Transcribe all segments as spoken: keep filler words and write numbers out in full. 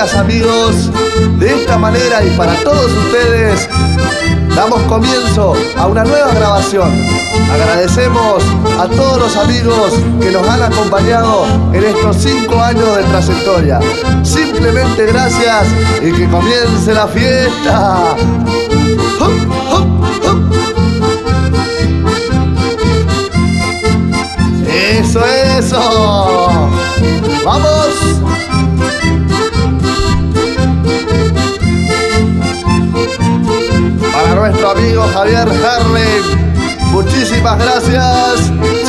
maneras, amigos, de esta manera y para todos ustedes, damos comienzo a una nueva grabación. Agradecemos a todos los amigos que nos han acompañado en estos cinco años de trayectoria. Simplemente gracias y que comience la fiesta. ¡Hup, hup, hup! ¡Eso, eso! ¡Vamos! Para nuestro amigo Javier Herling, muchísimas gracias. ¡Sí!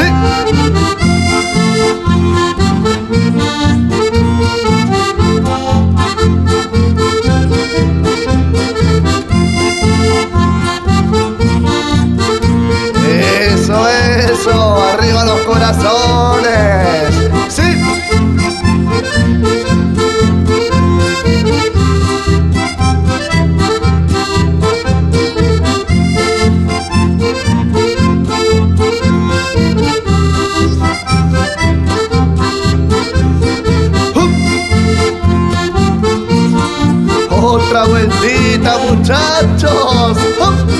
Eso, eso, arriba los corazones. ¡Sí! Otra vueltita, muchachos. ¡Hop!